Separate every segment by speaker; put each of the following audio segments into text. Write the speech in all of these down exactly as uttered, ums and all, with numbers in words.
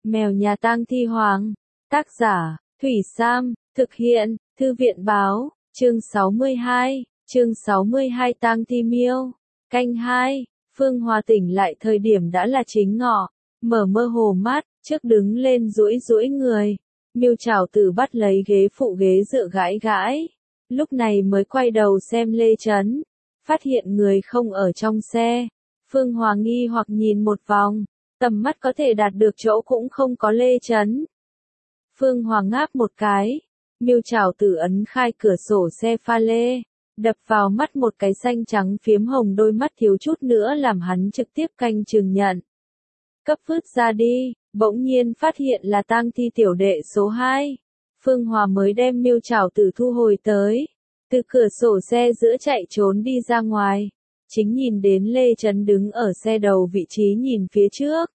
Speaker 1: Mèo nhà tang thi hoàng. Tác giả, Thủy Sam, thực hiện, Thư viện báo, chương sáu mươi hai, chương sáu mươi hai tang thi miêu. Canh hai, Phương Hòa tỉnh lại thời điểm đã là chính ngọ, mở mơ hồ mắt, trước đứng lên duỗi duỗi người. Miêu Trảo Tử bắt lấy ghế phụ ghế dựa gãi gãi. Lúc này mới quay đầu xem Lê Chấn, phát hiện người không ở trong xe. Phương Hòa nghi hoặc nhìn một vòng, tầm mắt có thể đạt được chỗ cũng không có Lê Chấn. Phương Hòa ngáp một cái, Miêu Trảo Tử ấn khai cửa sổ xe pha lê, đập vào mắt một cái xanh trắng phiếm hồng, đôi mắt thiếu chút nữa làm hắn trực tiếp canh chừng nhận. Cấp vứt ra đi, bỗng nhiên phát hiện là tang thi tiểu đệ số hai. Phương Hòa mới đem Miêu Trảo Tử thu hồi tới, từ cửa sổ xe giữa chạy trốn đi ra ngoài, chính nhìn đến Lê Chấn đứng ở xe đầu vị trí nhìn phía trước.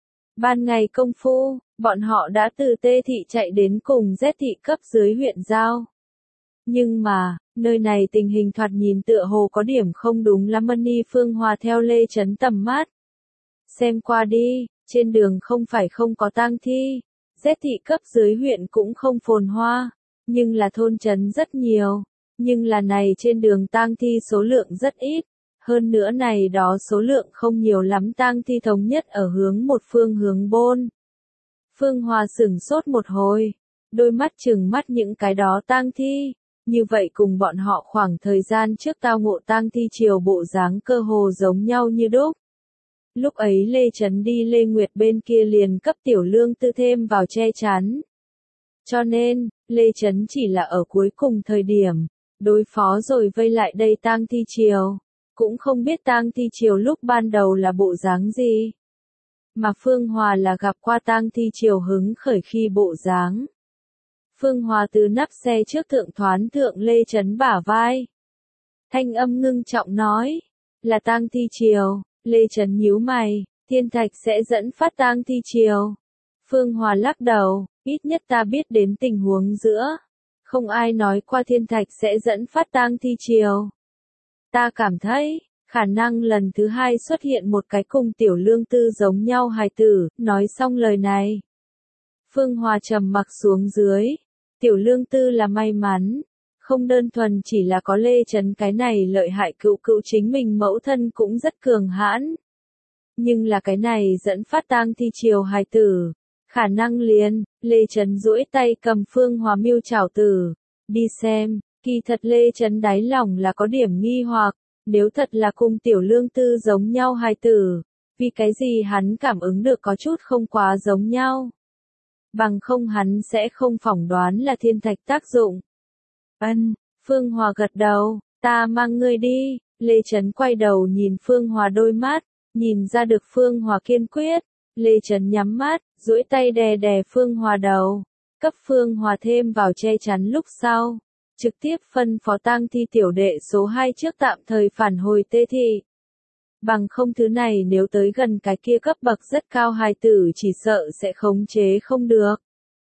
Speaker 1: Ban ngày công phu, bọn họ đã từ Tê thị chạy đến cùng Z thị cấp dưới huyện giao. Nhưng mà, nơi này tình hình thoạt nhìn tựa hồ có điểm không đúng lắm. Mani Phương Hòa theo Lê Chấn tầm mắt xem qua đi, trên đường không phải không có tang thi, Z thị cấp dưới huyện cũng không phồn hoa, nhưng là thôn trấn rất nhiều, nhưng là này trên đường tang thi số lượng rất ít, hơn nữa này đó số lượng không nhiều lắm, tang thi thống nhất ở hướng một phương hướng bôn. Phương Hòa sửng sốt một hồi, đôi mắt trừng mắt những cái đó tang thi, như vậy cùng bọn họ khoảng thời gian trước tao ngộ tang thi chiều bộ dáng cơ hồ giống nhau như đúc. Lúc ấy Lê Chấn đi Lê Nguyệt bên kia liền cấp Tiểu Lương Tư thêm vào che chắn. Cho nên, Lê Chấn chỉ là ở cuối cùng thời điểm, đối phó rồi vây lại đây tang thi chiều, cũng không biết tang thi chiều lúc ban đầu là bộ dáng gì. Mà Phương Hòa là gặp qua tang thi chiều hứng khởi khi bộ dáng. Phương Hòa từ nắp xe trước thượng thoán thượng Lê Chấn bả vai. Thanh âm ngưng trọng nói, là tang thi chiều. Lê Chấn nhíu mày, thiên thạch sẽ dẫn phát tang thi chiều. Phương Hòa lắc đầu, ít nhất ta biết đến tình huống giữa, không ai nói qua thiên thạch sẽ dẫn phát tang thi chiều. Ta cảm thấy, khả năng lần thứ hai xuất hiện một cái cùng Tiểu Lương Tư giống nhau hài tử. Nói xong lời này, Phương Hòa trầm mặc xuống dưới. Tiểu Lương Tư là may mắn, không đơn thuần chỉ là có Lê Chấn cái này lợi hại cựu cựu, chính mình mẫu thân cũng rất cường hãn. Nhưng là cái này dẫn phát tang thi chiều hài tử, khả năng liền. Lê Chấn duỗi tay cầm Phương Hòa Miêu Trảo Tử, đi xem. Kỳ thật Lê Chấn đáy lòng là có điểm nghi hoặc, nếu thật là cùng Tiểu Lương Tư giống nhau hài tử, vì cái gì hắn cảm ứng được có chút không quá giống nhau. Bằng không hắn sẽ không phỏng đoán là thiên thạch tác dụng. Ân, Phương Hòa gật đầu, ta mang ngươi đi. Lê Chấn quay đầu nhìn Phương Hòa đôi mắt, nhìn ra được Phương Hòa kiên quyết. Lê Chấn nhắm mắt, duỗi tay đè đè Phương Hòa đầu, cấp Phương Hòa thêm vào che chắn lúc sau, trực tiếp phân phó tang thi tiểu đệ số hai trước tạm thời phản hồi Tê thị. Bằng không thứ này nếu tới gần cái kia cấp bậc rất cao hài tử chỉ sợ sẽ khống chế không được.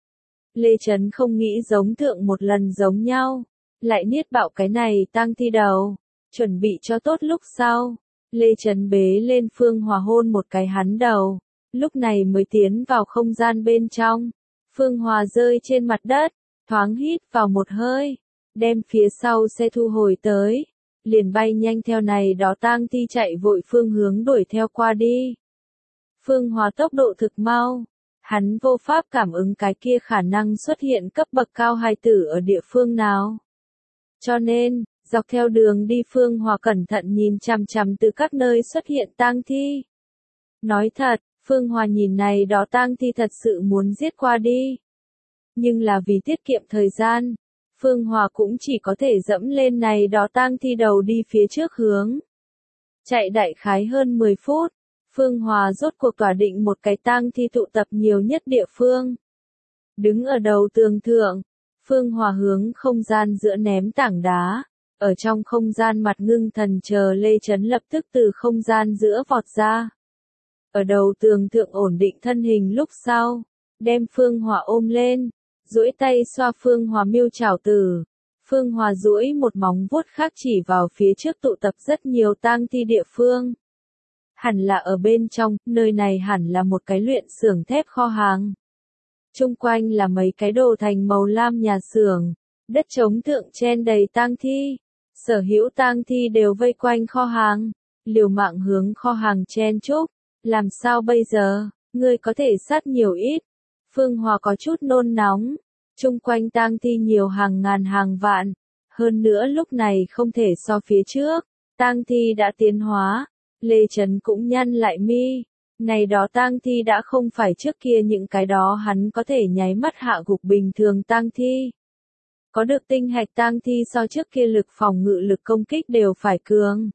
Speaker 1: Lê Chấn không nghĩ giống thượng một lần giống nhau, lại niết bạo cái này tang thi đầu, chuẩn bị cho tốt lúc sau. Lê Chấn bế lên Phương Hòa hôn một cái hắn đầu, lúc này mới tiến vào không gian bên trong. Phương Hòa rơi trên mặt đất, thoáng hít vào một hơi, đem phía sau xe thu hồi tới, liền bay nhanh theo này đó tang thi chạy vội phương hướng đuổi theo qua đi. Phương Hòa tốc độ thực mau, hắn vô pháp cảm ứng cái kia khả năng xuất hiện cấp bậc cao hài tử ở địa phương nào. Cho nên, dọc theo đường đi Phương Hòa cẩn thận nhìn chằm chằm từ các nơi xuất hiện tang thi. Nói thật, Phương Hòa nhìn này đó tang thi thật sự muốn giết qua đi. Nhưng là vì tiết kiệm thời gian, Phương Hòa cũng chỉ có thể dẫm lên này đó tang thi đầu đi phía trước hướng. Chạy đại khái hơn mười phút, Phương Hòa rốt cuộc tỏa định một cái tang thi tụ tập nhiều nhất địa phương. Đứng ở đầu tường thượng, Phương Hòa hướng không gian giữa ném tảng đá, ở trong không gian mặt ngưng thần chờ Lê Chấn lập tức từ không gian giữa vọt ra. Ở đầu tường thượng ổn định thân hình lúc sau, đem Phương Hòa ôm lên, duỗi tay xoa Phương Hòa Miêu Trảo Tử. Phương Hòa duỗi một móng vuốt khác chỉ vào phía trước tụ tập rất nhiều tang thi địa phương. Hẳn là ở bên trong, nơi này hẳn là một cái luyện xưởng thép kho hàng. Chung quanh là mấy cái đồ thành màu lam nhà xưởng, đất trống thượng chen đầy tang thi. Sở hữu tang thi đều vây quanh kho hàng, liều mạng hướng kho hàng chen chúc. Làm sao bây giờ, ngươi có thể sát nhiều ít? Phương Hòa có chút nôn nóng. Chung quanh tang thi nhiều hàng ngàn hàng vạn. Hơn nữa lúc này không thể so phía trước. Tang thi đã tiến hóa. Lê Trấn cũng nhăn lại mi. Này đó tang thi đã không phải trước kia những cái đó hắn có thể nháy mắt hạ gục bình thường tang thi. Có được tinh hạch tang thi so trước kia lực phòng ngự lực công kích đều phải cường.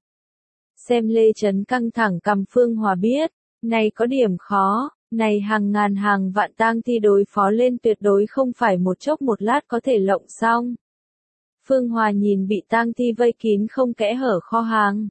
Speaker 1: Xem Lê Trấn căng thẳng cầm Phương Hòa biết, này có điểm khó, này hàng ngàn hàng vạn tang thi đối phó lên tuyệt đối không phải một chốc một lát có thể lộng xong. Phương Hòa nhìn bị tang thi vây kín không kẽ hở kho hàng.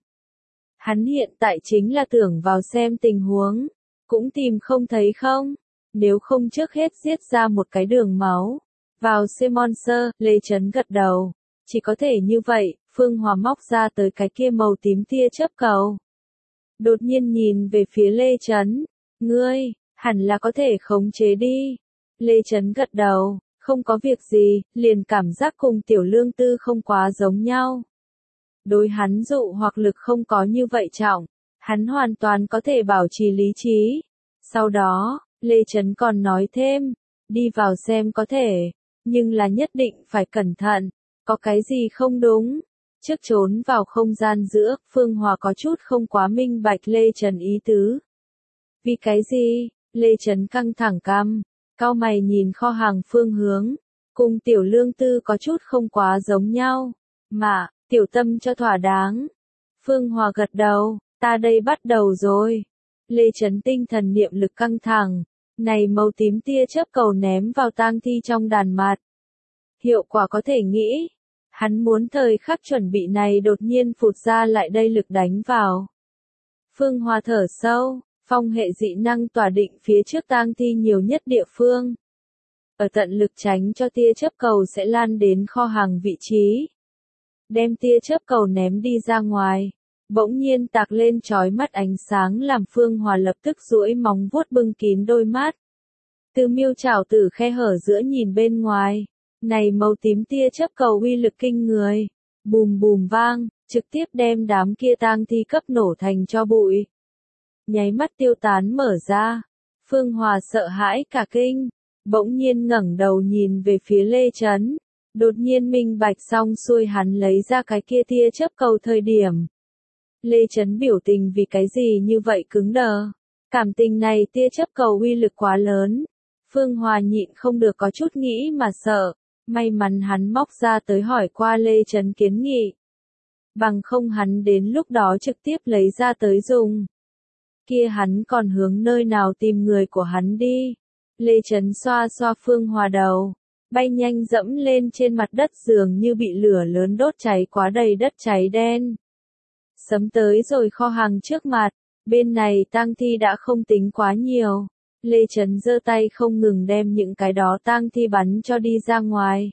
Speaker 1: Hắn hiện tại chính là tưởng vào xem tình huống, cũng tìm không thấy không, nếu không trước hết giết ra một cái đường máu. Vào xem monster, Lê Trấn gật đầu. Chỉ có thể như vậy, Phương Hòa móc ra tới cái kia màu tím tia chớp cầu. Đột nhiên nhìn về phía Lê Trấn. Ngươi, hẳn là có thể khống chế đi. Lê Trấn gật đầu, không có việc gì, liền cảm giác cùng tiểu lương tư không quá giống nhau. Đối hắn dụ hoặc lực không có như vậy trọng, hắn hoàn toàn có thể bảo trì lý trí. Sau đó, Lê Trấn còn nói thêm, đi vào xem có thể. Nhưng là nhất định phải cẩn thận, có cái gì không đúng. Trước trốn vào không gian giữa, Phương Hòa có chút không quá minh bạch Lê Trấn ý tứ. Vì cái gì? Lê Trấn căng thẳng cằm, cau mày nhìn kho hàng phương hướng, cùng tiểu lương tư có chút không quá giống nhau. Mà, tiểu tâm cho thỏa đáng. Phương Hòa gật đầu, ta đây bắt đầu rồi. Lê Trấn tinh thần niệm lực căng thẳng. Này màu tím tia chớp cầu ném vào tang thi trong đàn mạt. Hiệu quả có thể nghĩ. Hắn muốn thời khắc chuẩn bị này đột nhiên phụt ra lại đây lực đánh vào. Phương Hòa thở sâu, phong hệ dị năng tỏa định phía trước tang thi nhiều nhất địa phương. Ở tận lực tránh cho tia chớp cầu sẽ lan đến kho hàng vị trí. Đem tia chớp cầu ném đi ra ngoài. Bỗng nhiên tạc lên chói mắt ánh sáng làm Phương Hòa lập tức duỗi móng vuốt bưng kín đôi mắt. Từ miêu chảo từ khe hở giữa nhìn bên ngoài. Này màu tím tia chớp cầu uy lực kinh người. Bùm bùm vang, trực tiếp đem đám kia tang thi cấp nổ thành cho bụi. Nháy mắt tiêu tán mở ra. Phương Hòa sợ hãi cả kinh. Bỗng nhiên ngẩng đầu nhìn về phía Lê Trấn. Đột nhiên minh bạch xong xuôi hắn lấy ra cái kia tia chớp cầu thời điểm. Lê Trấn biểu tình vì cái gì như vậy cứng đờ. Cảm tình này tia chớp cầu uy lực quá lớn. Phương Hòa nhịn không được có chút nghĩ mà sợ. May mắn hắn móc ra tới hỏi qua Lê Trấn kiến nghị. Bằng không hắn đến lúc đó trực tiếp lấy ra tới dùng. Kia hắn còn hướng nơi nào tìm người của hắn đi. Lê Trấn xoa xoa Phương Hòa đầu. Bay nhanh dẫm lên trên mặt đất dường như bị lửa lớn đốt cháy quá đầy đất cháy đen. Sấm tới rồi kho hàng trước mặt, bên này tang thi đã không tính quá nhiều. Lê Trấn giơ tay không ngừng đem những cái đó tang thi bắn cho đi ra ngoài.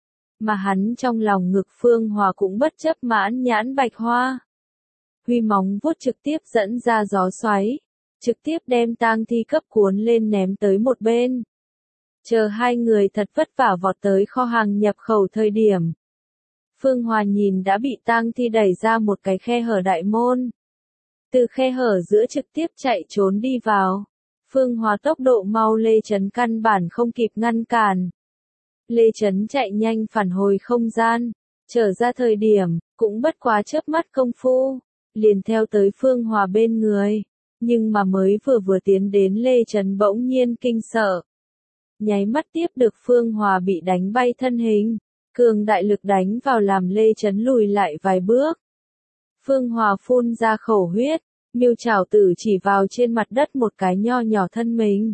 Speaker 1: Mà hắn trong lòng ngực Phương Hòa cũng bất chấp mãn nhãn bạch hoa. Huy móng vuốt trực tiếp dẫn ra gió xoáy, trực tiếp đem tang thi cấp cuốn lên ném tới một bên. Chờ hai người thật vất vả vọt tới kho hàng nhập khẩu thời điểm. Phương Hòa nhìn đã bị tang thi đẩy ra một cái khe hở đại môn. Từ khe hở giữa trực tiếp chạy trốn đi vào. Phương Hòa tốc độ mau Lê Trấn căn bản không kịp ngăn cản. Lê Trấn chạy nhanh phản hồi không gian. Trở ra thời điểm, cũng bất quá chớp mắt công phu. Liền theo tới Phương Hòa bên người. Nhưng mà mới vừa vừa tiến đến Lê Trấn bỗng nhiên kinh sợ. Nháy mắt tiếp được Phương Hòa bị đánh bay thân hình. Cường đại lực đánh vào làm Lê Trấn lùi lại vài bước. Phương Hòa phun ra khẩu huyết, miêu chảo tử chỉ vào trên mặt đất một cái nho nhỏ thân mình.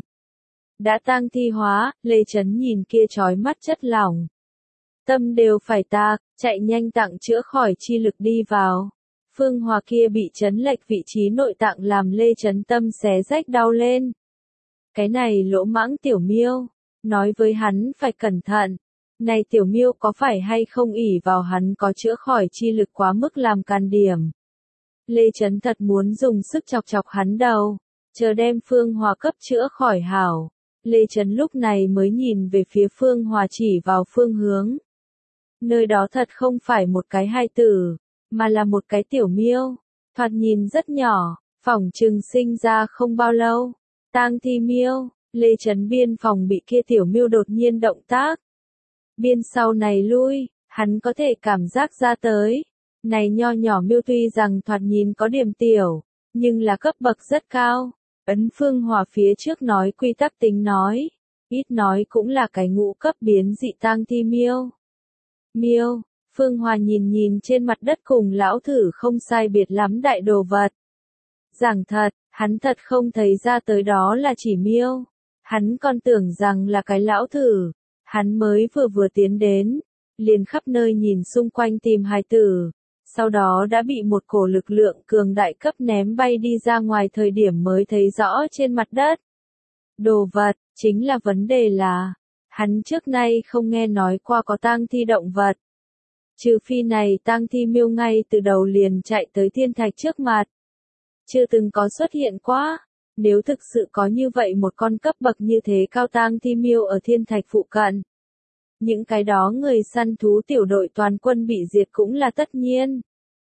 Speaker 1: Đã tang thi hóa, Lê Trấn nhìn kia chói mắt chất lỏng. Tâm đều phải tạc, chạy nhanh tặng chữa khỏi chi lực đi vào. Phương Hòa kia bị chấn lệch vị trí nội tạng làm Lê Trấn tâm xé rách đau lên. Cái này lỗ mãng tiểu miêu, nói với hắn phải cẩn thận. Này tiểu miêu có phải hay không ỷ vào hắn có chữa khỏi chi lực quá mức làm can điểm. Lê Chấn thật muốn dùng sức chọc chọc hắn đầu, chờ đem Phương Hòa cấp chữa khỏi hảo. Lê Chấn lúc này mới nhìn về phía Phương Hòa chỉ vào phương hướng. Nơi đó thật không phải một cái hài tử, mà là một cái tiểu miêu, thoạt nhìn rất nhỏ, phỏng chừng sinh ra không bao lâu. Tang thi miêu, Lê Chấn biên phòng bị kia tiểu miêu đột nhiên động tác. Biên sau này lui, hắn có thể cảm giác ra tới. Này nho nhỏ miêu tuy rằng thoạt nhìn có điểm tiểu, nhưng là cấp bậc rất cao. Ấn Phương Hòa phía trước nói quy tắc tính nói, ít nói cũng là cái ngũ cấp biến dị tang thi miêu. Miêu, Phương Hòa nhìn nhìn trên mặt đất cùng lão thử không sai biệt lắm đại đồ vật. Giảng thật, hắn thật không thấy ra tới đó là chỉ miêu. Hắn còn tưởng rằng là cái lão thử. Hắn mới vừa vừa tiến đến, liền khắp nơi nhìn xung quanh tìm hài tử. Sau đó đã bị một cổ lực lượng cường đại cấp ném bay đi ra ngoài thời điểm mới thấy rõ trên mặt đất. Đồ vật, chính là vấn đề là, hắn trước nay không nghe nói qua có tang thi động vật. Trừ phi này tang thi miêu ngay từ đầu liền chạy tới thiên thạch trước mặt. Chưa từng có xuất hiện quá, nếu thực sự có như vậy một con cấp bậc như thế cao tang thi miêu ở thiên thạch phụ cận. Những cái đó người săn thú tiểu đội toàn quân bị diệt cũng là tất nhiên.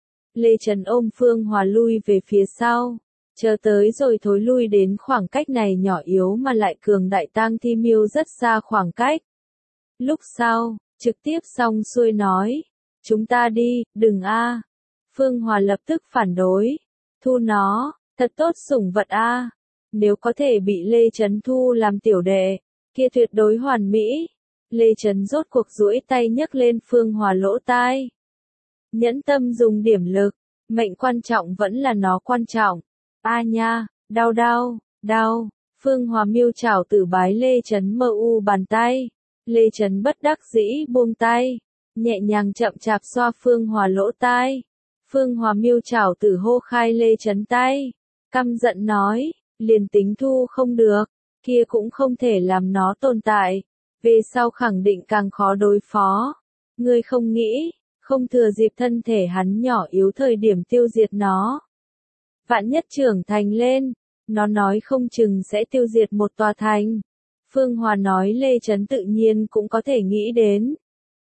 Speaker 1: Lê Trấn ôm Phương Hòa lui về phía sau, chờ tới rồi thối lui đến khoảng cách này nhỏ yếu mà lại cường đại tang thi miêu rất xa khoảng cách. Lúc sau, trực tiếp xong xuôi nói, chúng ta đi, đừng a. Phương Hòa lập tức phản đối, thu nó, thật tốt sủng vật a. Nếu có thể bị Lê Trấn thu làm tiểu đệ, kia tuyệt đối hoàn mỹ. Lê Trấn rốt cuộc duỗi tay nhấc lên Phương Hòa lỗ tai. Nhẫn tâm dùng điểm lực, mệnh quan trọng vẫn là nó quan trọng. A nha, đau đau, đau. Phương Hòa miêu chảo tử bái Lê Trấn mơ u bàn tay. Lê Trấn bất đắc dĩ buông tay, nhẹ nhàng chậm chạp xoa Phương Hòa lỗ tai. Phương Hòa miêu chảo tử hô khai Lê Trấn tay, căm giận nói, liền tính thu không được, kia cũng không thể làm nó tồn tại. Về sau khẳng định càng khó đối phó. Ngươi không nghĩ, không thừa dịp thân thể hắn nhỏ yếu thời điểm tiêu diệt nó. Vạn nhất trưởng thành lên, nó nói không chừng sẽ tiêu diệt một tòa thành. Phương Hòa nói Lê Trấn tự nhiên cũng có thể nghĩ đến.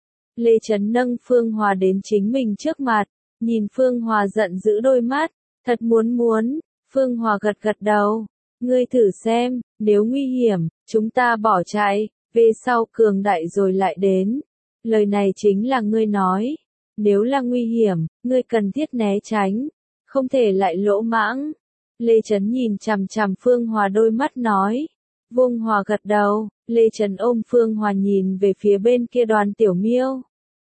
Speaker 1: Lê Trấn nâng Phương Hòa đến chính mình trước mặt, nhìn Phương Hòa giận dữ đôi mắt, thật muốn muốn. Phương Hòa gật gật đầu, ngươi thử xem, nếu nguy hiểm, chúng ta bỏ chạy. Về sau cường đại rồi lại đến. Lời này chính là ngươi nói. Nếu là nguy hiểm, ngươi cần thiết né tránh. Không thể lại lỗ mãng. Lê Trấn nhìn chằm chằm Phương Hòa đôi mắt nói. Vương Hòa gật đầu. Lê Trấn ôm Phương Hòa nhìn về phía bên kia đoàn tiểu miêu.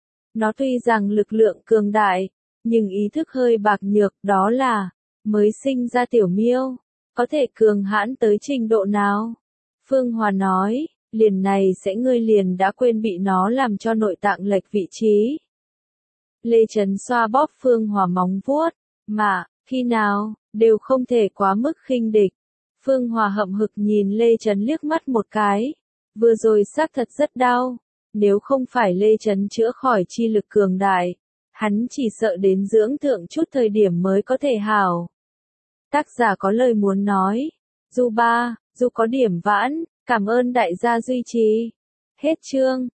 Speaker 1: Nó tuy rằng lực lượng cường đại, nhưng ý thức hơi bạc nhược, đó là mới sinh ra tiểu miêu. Có thể cường hãn tới trình độ nào? Phương Hòa nói. Liền này sẽ ngươi liền đã quên bị nó làm cho nội tạng lệch vị trí. Lê Trấn xoa bóp Phương Hòa móng vuốt, mà, khi nào, đều không thể quá mức khinh địch. Phương Hòa hậm hực nhìn Lê Trấn liếc mắt một cái, vừa rồi xác thật rất đau, nếu không phải Lê Trấn chữa khỏi chi lực cường đại, hắn chỉ sợ đến dưỡng thượng chút thời điểm mới có thể hảo. Tác giả có lời muốn nói, dù ba, dù có điểm vãn. Cảm ơn đại gia duy trì. Hết chương.